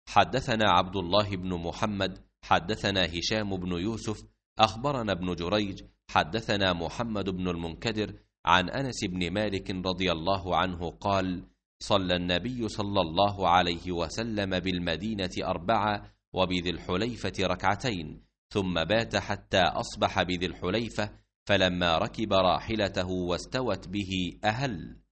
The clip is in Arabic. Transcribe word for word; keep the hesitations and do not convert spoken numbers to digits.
حدثنا عبد الله بن محمد حدثنا هشام بن يوسف أخبرنا ابن جريج حدثنا محمد بن المنكدر عن أنس بن مالك رضي الله عنه قال: صلى النبي صلى الله عليه وسلم بالمدينة أربعة وبذي الحليفة ركعتين، ثم بات حتى أصبح بذي الحليفة، فلما ركب راحلته واستوت به أهل.